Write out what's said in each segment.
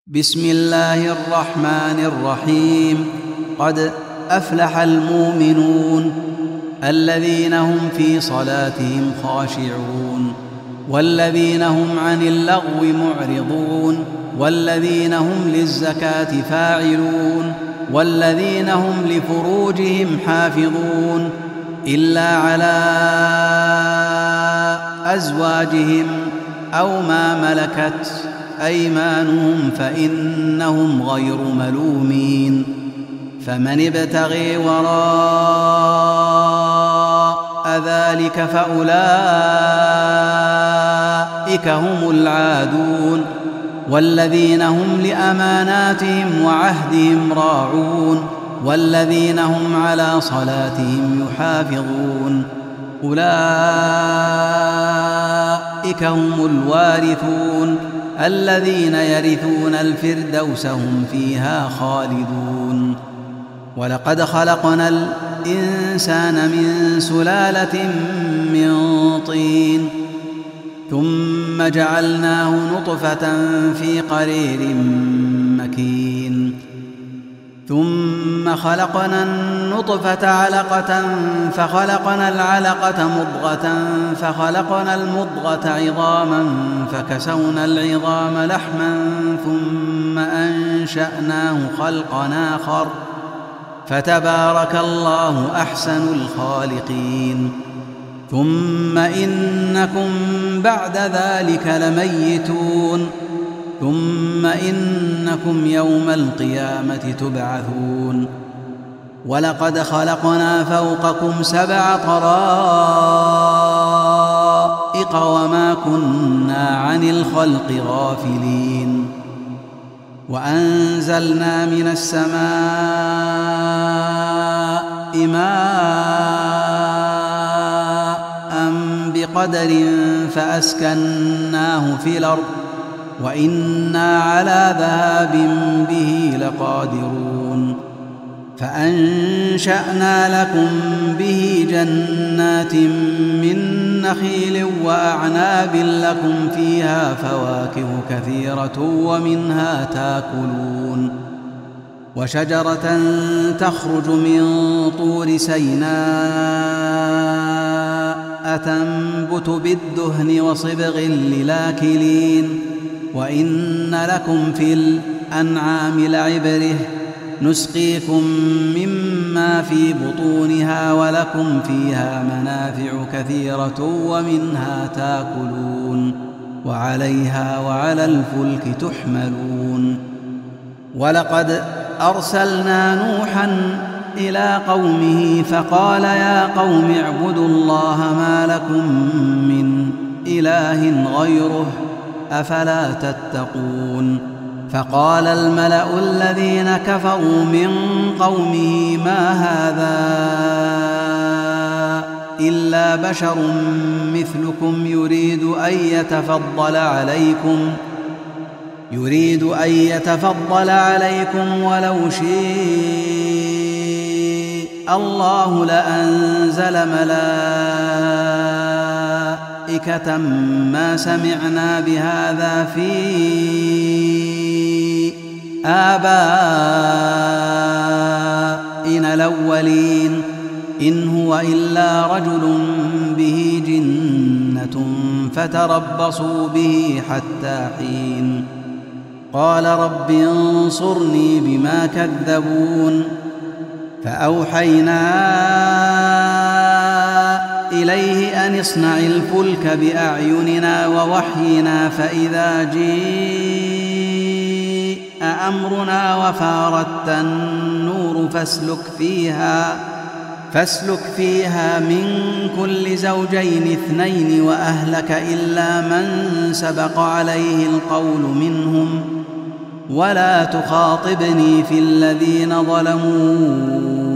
بسم الله الرحمن الرحيم. قد أفلح المؤمنون الذين هم في صلاتهم خاشعون والذين هم عن اللغو معرضون والذين هم للزكاة فاعلون والذين هم لفروجهم حافظون إلا على أزواجهم أو ما ملكت أيمانهم فإنهم غير ملومين. فمن ابتغي وراء ذلك فأولئك هم العادون والذين هم لأماناتهم وعهدهم راعون والذين هم على صلاتهم يحافظون. أولئك هم الوارثون الذين يرثون الفردوس هم فيها خالدون. ولقد خلقنا الإنسان من سلالة من طين ثم جعلناه نطفة في قرير مكين ثم خلقنا النطفة علقة فخلقنا العلقة مضغة فخلقنا المضغة عظاما فكسونا العظام لحما ثم أنشأناه خلقا آخر فتبارك الله أحسن الخالقين. ثم إنكم بعد ذلك لميتون ثم إنكم يوم القيامة تبعثون. ولقد خلقنا فوقكم 7 طرائق وما كنا عن الخلق غافلين. وأنزلنا من السماء ماء بقدر فأسكناه في الأرض وإنا على ذهاب به لقادرون. فأنشأنا لكم به جنات من نخيل وأعناب لكم فيها فواكه كثيرة ومنها تاكلون. وشجرة تخرج من طور سيناء تنبت بالدهن وصبغ للآكلين. وإن لكم في الأنعام لعبرة نسقيكم مما في بطونها ولكم فيها منافع كثيرة ومنها تاكلون وعليها وعلى الفلك تحملون. ولقد أرسلنا نوحا إلى قومه فقال يا قوم اعبدوا الله ما لكم من إله غيره أفلا تتقون. فقال الملأ الذين كفروا من قومه ما هذا إلا بشر مثلكم يريد أن يتفضل عليكم ولو شاء الله لأنزل ملائكة ما سمعنا بهذا في آبائنا الأولين إن هو إلا رجل به جنة فتربصوا به حتى حين. قال رب انصرني بما كذبون. فأوحينا إليه أن اصنع الفلك بأعيننا ووحينا فإذا جاء أمرنا وفارت النور فاسلك فيها من كل زوجين 2 وأهلك إلا من سبق عليه القول منهم ولا تخاطبني في الذين ظلموا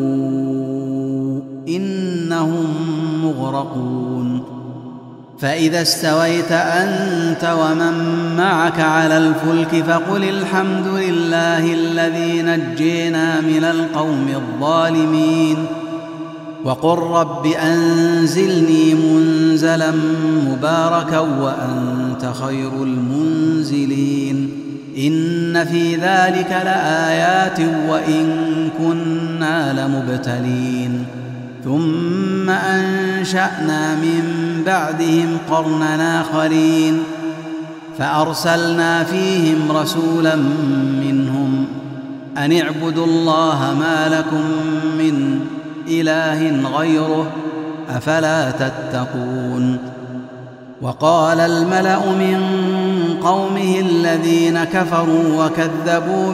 إنهم مغرقون. فإذا استويت أنت ومن معك على الفلك فقل الحمد لله الذي نجينا من القوم الظالمين وقل رب أنزلني منزلا مباركا وأنت خير المنزلين إن في ذلك لآيات وإن كنا لمبتلين ثم أنشأنا من بعدهم قرنا آخرين فأرسلنا فيهم رسولا منهم أن اعبدوا الله ما لكم من إله غيره أفلا تتقون. وقال الملأ من قومه الذين كفروا وكذبوا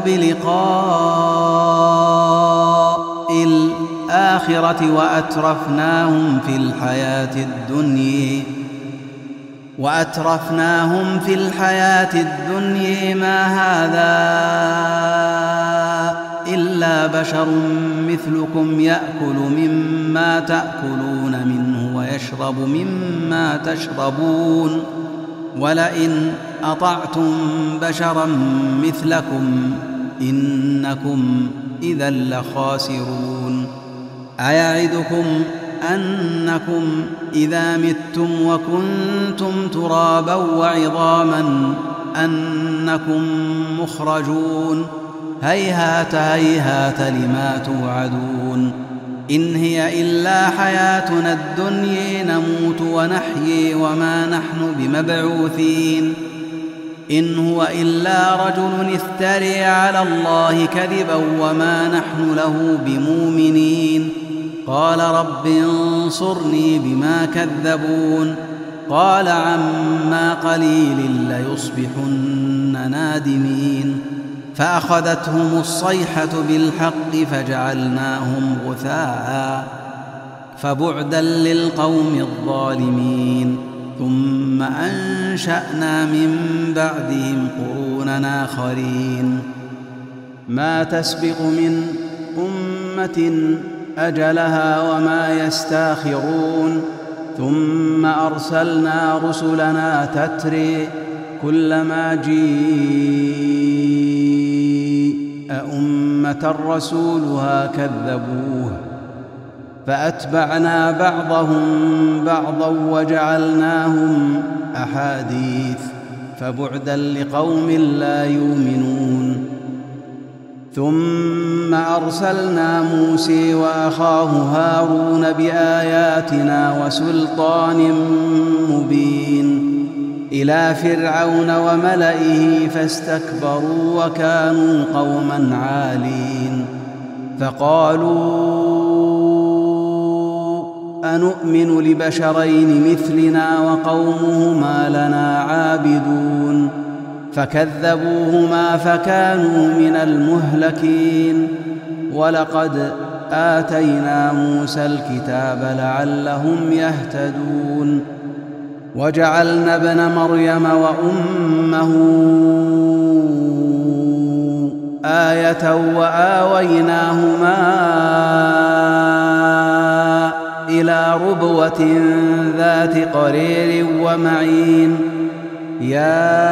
بلقاء الآخرة وأترفناهم في الحياة الدنيا ما هذا إلا بشر مثلكم يأكل مما تأكلون منه ويشرب مما تشربون ولئن أطعتم بشرا مثلكم إنكم إذا لخاسرون. أيعدكم أنكم إذا متم وكنتم ترابا وعظاما أنكم مخرجون هيهات هيهات لما توعدون. إن هي إلا حياتنا الدنيا نموت ونحيي وما نحن بمبعوثين إن هو إلا رجل افتري على الله كذبا وما نحن له بمؤمنين. قال رب انصرني بما كذبون. قال عما قليل ليصبحن نادمين. فأخذتهم الصيحة بالحق فجعلناهم غثاء فبعدا للقوم الظالمين. ثم أنشأنا من بعدهم قرونا آخرين ما تسبق من أمة أجلها وما يستاخرون. ثم أرسلنا رسلنا تتري كلما جيء أمة رسولها كذبوه فأتبعنا بعضهم بعضا وجعلناهم أحاديث فبعدا لقوم لا يؤمنون. ثم أرسلنا موسى وأخاه هارون بآياتنا وسلطان مبين إلى فرعون وملئه فاستكبروا وكانوا قوما عالين. فقالوا أنؤمن لبشرين مثلنا وقومهما لنا عابدون فكذبوهما فكانوا من المهلكين. ولقد آتينا موسى الكتاب لعلهم يهتدون. وجعلنا ابن مريم وأمه آية وآويناهما إلى ربوة ذات قرير ومعين. يا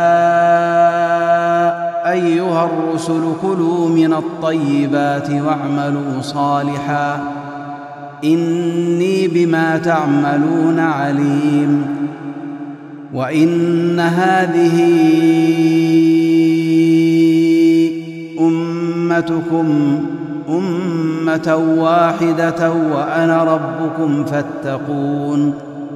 أيها الرسل كلوا من الطيبات واعملوا صالحا إني بما تعملون عليم. وإن هذه أمتكم أمة واحدة وأنا ربكم فاتقون.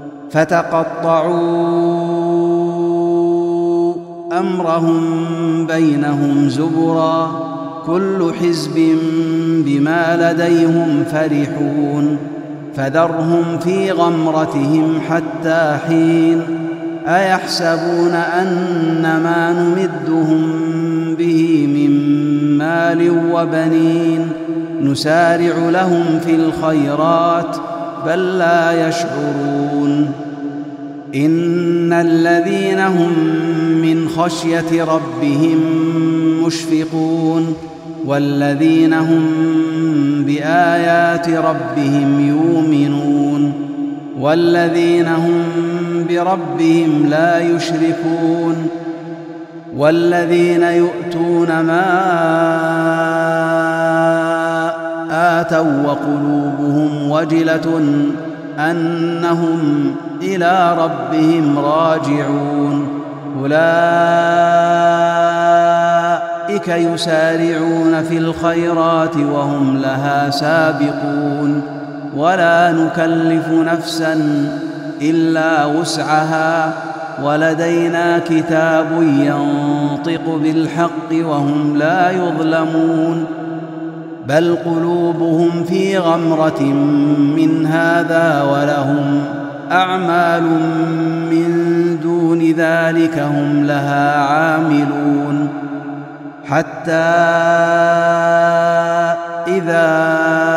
فتقطعوا أمرهم بينهم زبرا كل حزب بما لديهم فرحون. فذرهم في غمرتهم حتى حين. أيحسبون أن ما نمدهم به من مال وبنين نسارع لهم في الخيرات بل لا يشعرون. إن الذين هم من خشية ربهم مشفقون والذين هم بآيات ربهم يؤمنون والذين هم بربهم لا يشركون والذين يؤتون ما آتوا وقلوبهم وجلة أنهم إلى ربهم راجعون. أولئك يسارعون في الخيرات وهم لها سابقون ولا نكلف نفسا إلا وسعها ولدينا كتاب ينطق بالحق وهم لا يظلمون بل قلوبهم في غمرة من هذا ولهم أعمال من دون ذلك هم لها عاملون حتى إذا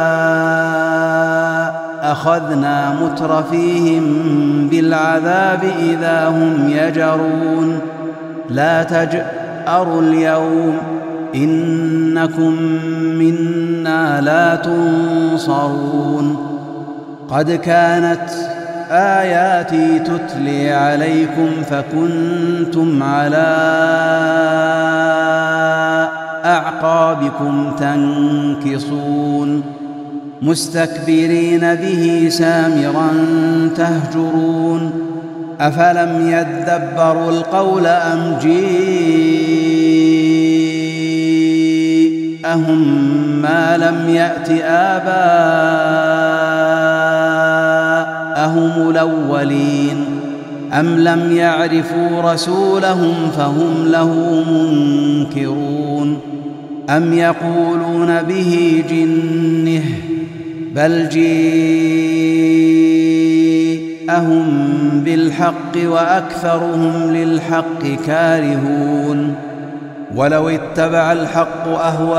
أخذنا مترفيهم بالعذاب إذا هم يجرون لا تجأروا اليوم إنكم منا لا تنصرون قد كانت آياتي تتلي عليكم فكنتم على أعقابكم تنكصون مستكبرين به سامرا تهجرون أفلم يدبروا القول أم جيءهم ما لم يأت آباءهم الأولين أم لم يعرفوا رسولهم فهم له منكرون أم يقولون به جنه بل جيءهم بالحق وأكثرهم للحق كارهون ولو اتبع الحق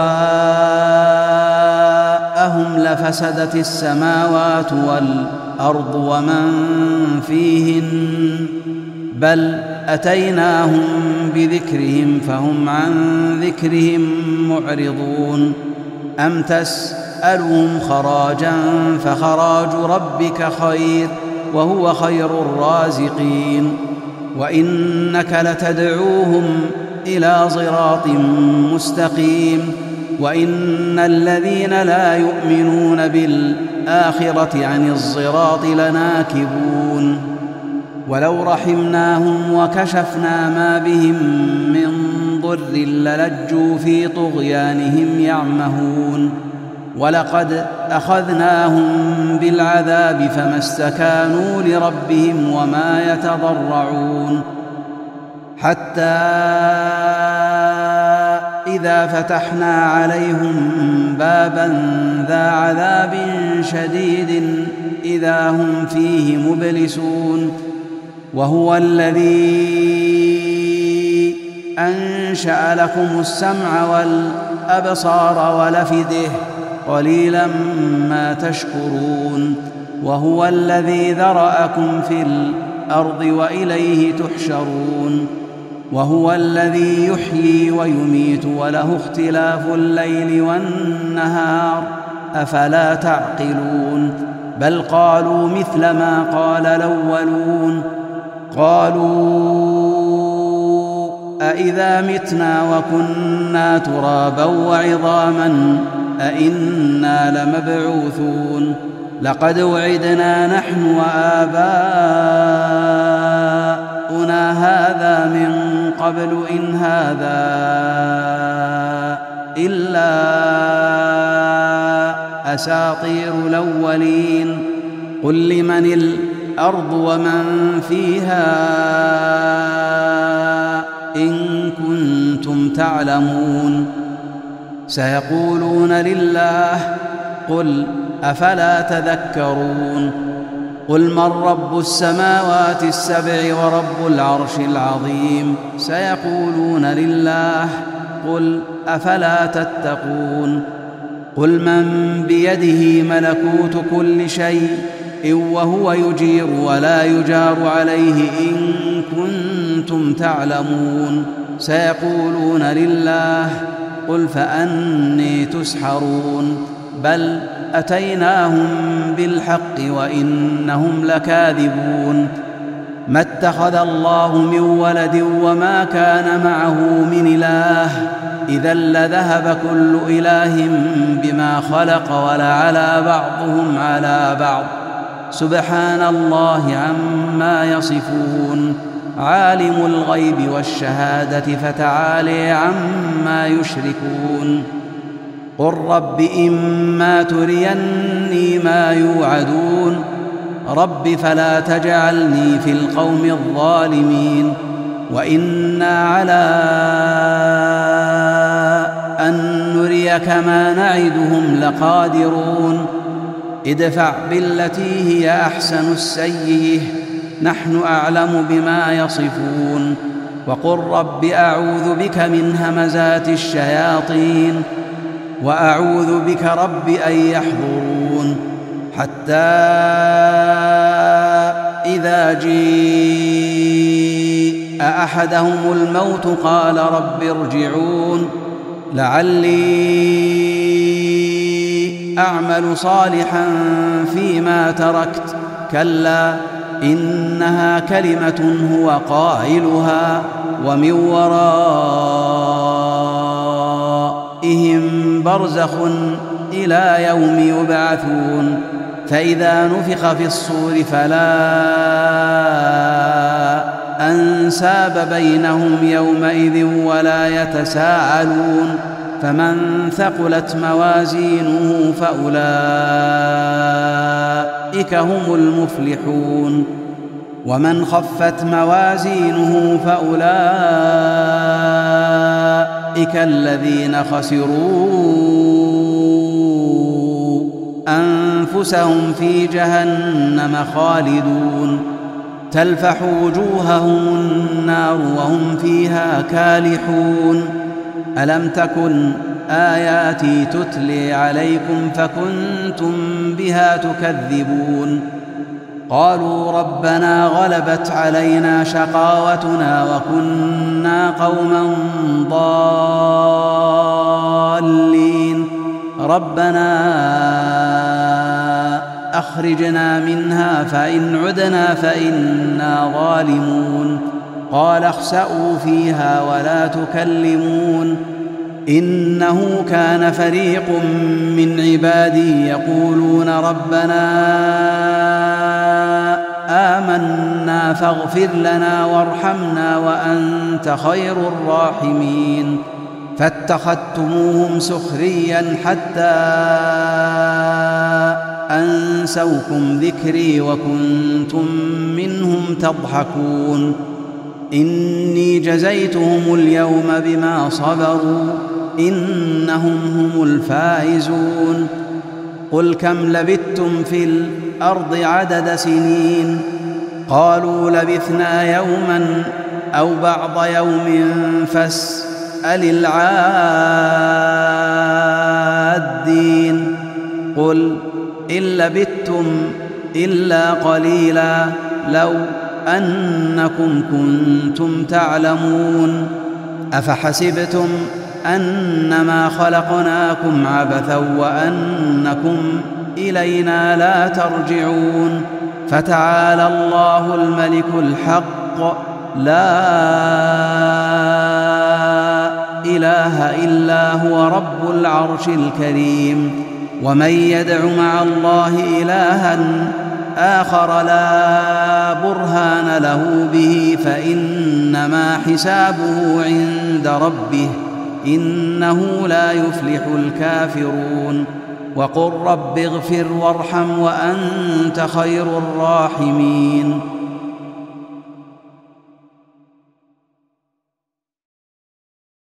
أهواءهم لفسدت السماوات والأرض ومن فيهن بل أتيناهم بذكرهم فهم عن ذكرهم معرضون أم تسألهم خراجا فخراج ربك خير وهو خير الرازقين وإنك لتدعوهم إلى صراط مستقيم وإن الذين لا يؤمنون بالآخرة عن الصراط لناكبون ولو رحمناهم وكشفنا ما بهم من ضر للجوا في طغيانهم يعمهون ولقد أخذناهم بالعذاب فما استكانوا لربهم وما يتضرعون حتى إذا فتحنا عليهم بابا ذا عذاب شديد إذا هم فيه مبلسون وهو الذي أنشأ لكم السمع والأبصار والأفئدة قليلا ما تشكرون وهو الذي ذرأكم في الأرض وإليه تحشرون وهو الذي يحيي ويميت وله اختلاف الليل والنهار أفلا تعقلون بل قالوا مثل ما قال الأولون قالوا أإذا متنا وكنا ترابا وعظاما أإنا لمبعوثون لقد وعدنا نحن وآباؤنا هذا من قبل إن هذا إلا أساطير الأولين قل لمن الأرض ومن فيها إن كنتم تعلمون سيقولون لله قل أفلا تذكرون قل من رب السماوات السبع ورب العرش العظيم سيقولون لله قل أفلا تتقون قل من بيده ملكوت كل شيء وهو يجير ولا يجار عليه إن كنتم تعلمون سيقولون لله قل فأني تسحرون بل أتيناهم بالحق وإنهم لكاذبون ما اتخذ الله من ولد وما كان معه من إله إذا لذهب كل إله بما خلق ولعلى بعضهم على بعض سبحان الله عما يصفون عالم الغيب والشهادة فتعالي عما يشركون قل رب إما تريني ما يوعدون رب فلا تجعلني في القوم الظالمين وإنا على أن نريك ما نعدهم لقادرون ادفع بالتي هي أحسن السيئة نحن أعلم بما يصفون وقل رب أعوذ بك من همزات الشياطين وأعوذ بك رب أن يحضرون حتى إذا جاء أحدهم الموت قال رب ارجعون لعلي أعمل صالحا فيما تركت كلا إنها كلمة هو قائلها ومن ورائهم برزخ إلى يوم يبعثون فإذا نفخ في الصور فلا أنساب بينهم يومئذ ولا يتساءلون فمن ثقلت موازينه فأولئك هم المفلحون ومن خفت موازينه فأولئك الذين خسروا أنفسهم في جهنم خالدون تلفح وجوههم النار وهم فيها كالحون ألم تكن آياتي تتلي عليكم فكنتم بها تكذبون قالوا ربنا غلبت علينا شقاوتنا وكنا قوما ضالين ربنا أخرجنا منها فإن عدنا فإنا ظالمون قال اخسئوا فيها ولا تكلمون إنه كان فريق من عبادي يقولون ربنا آمنا فاغفر لنا وارحمنا وأنت خير الراحمين فاتخذتموهم سخريا حتى أنسوكم ذكري وكنتم منهم تضحكون إني جزيتهم اليوم بما صبروا إنهم هم الفائزون قل كم لبثتم في الأرض عدد سنين قالوا لبثنا يوما أو بعض يوم فاسأل العادين قل إن لبثتم إلا قليلا لو أنكم كنتم تعلمون أفحسبتم أنما خلقناكم عبثا وأنكم إلينا لا ترجعون فتعالى الله الملك الحق لا إله إلا هو رب العرش الكريم ومن يدع مع الله إلها آخر لا برهان له به فإنما حسابه عند ربه إنه لا يفلح الكافرون وقل رب اغفر وارحم وأنت خير الراحمين